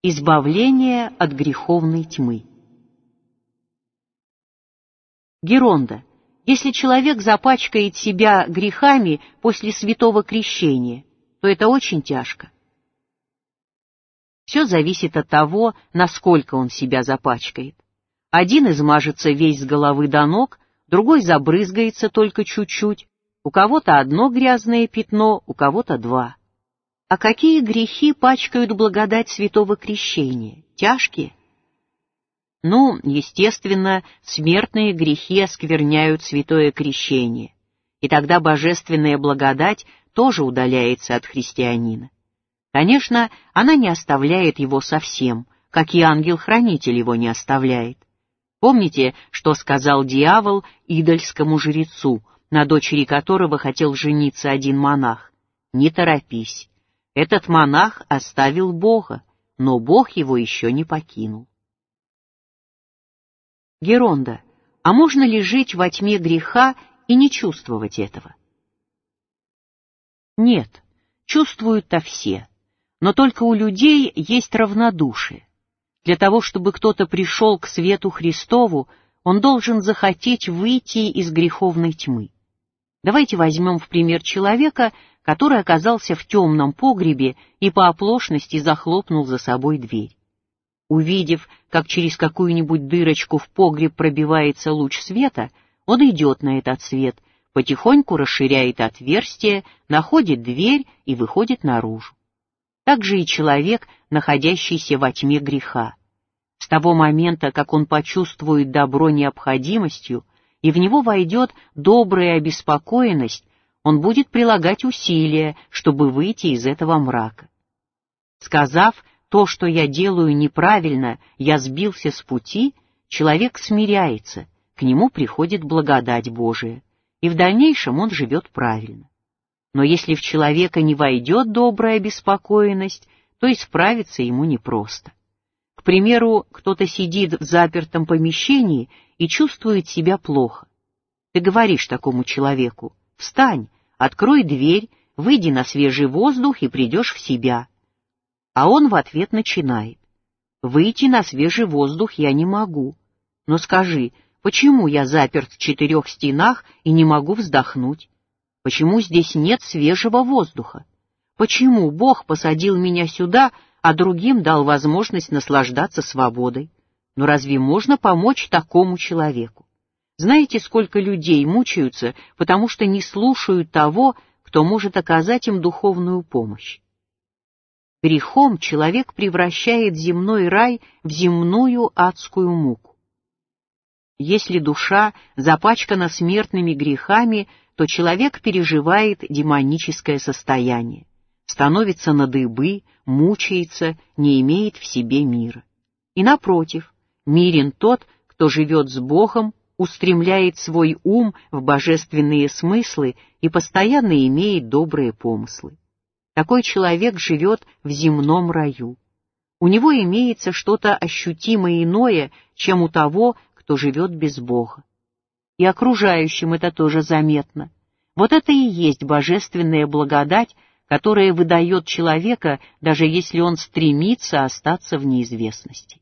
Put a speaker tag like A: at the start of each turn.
A: Избавление от греховной тьмы. Геронда. Если человек запачкает себя грехами после святого крещения, то это очень тяжко. Все зависит от того, насколько он себя запачкает. Один измажется весь с головы до ног, другой забрызгается только чуть-чуть, у кого-то одно грязное пятно, у кого-то два. А какие грехи пачкают благодать святого крещения? Тяжкие? Естественно, смертные грехи оскверняют святое крещение, и тогда божественная благодать тоже удаляется от христианина. Конечно, она не оставляет его совсем, как и ангел-хранитель его не оставляет. Помните, что сказал дьявол идольскому жрецу, на дочери которого хотел жениться один монах? Не торопись. Этот монах оставил Бога, но Бог его еще не покинул. Геронда. А можно ли жить во тьме греха и не чувствовать этого? Нет, чувствуют-то все, но только у людей есть равнодушие. Для того, чтобы кто-то пришел к свету Христову, он должен захотеть выйти из греховной тьмы. Давайте возьмем в пример человека, который оказался в темном погребе и по оплошности захлопнул за собой дверь. Увидев, как через какую-нибудь дырочку в погреб пробивается луч света, он идет на этот свет, потихоньку расширяет отверстие, находит дверь и выходит наружу. Так же и человек, находящийся во тьме греха. С того момента, как он почувствует добро необходимостью, и в него войдет добрая обеспокоенность, он будет прилагать усилия, чтобы выйти из этого мрака. Сказав «то, что я делаю неправильно, я сбился с пути», человек смиряется, к нему приходит благодать Божия, и в дальнейшем он живет правильно. Но если в человека не войдет добрая обеспокоенность, то исправиться ему непросто. К примеру, кто-то сидит в запертом помещении и чувствует себя плохо. Ты говоришь такому человеку: «Встань, открой дверь, выйди на свежий воздух и придешь в себя». А он в ответ начинает: «Выйти на свежий воздух я не могу. Но скажи, почему я заперт в 4 стенах и не могу вздохнуть? Почему здесь нет свежего воздуха? Почему Бог посадил меня сюда, а другим дал возможность наслаждаться свободой? Но разве можно помочь такому человеку? Знаете, сколько людей мучаются, потому что не слушают того, кто может оказать им духовную помощь? Грехом человек превращает земной рай в земную адскую муку. Если душа запачкана смертными грехами, то человек переживает демоническое состояние, становится на дыбы, мучается, не имеет в себе мира. И напротив, мирен тот, кто живет с Богом, устремляет свой ум в божественные смыслы и постоянно имеет добрые помыслы. Такой человек живет в земном раю. У него имеется что-то ощутимо иное, чем у того, кто живет без Бога. И окружающим это тоже заметно. Вот это и есть божественная благодать, которая выдает человека, даже если он стремится остаться в неизвестности.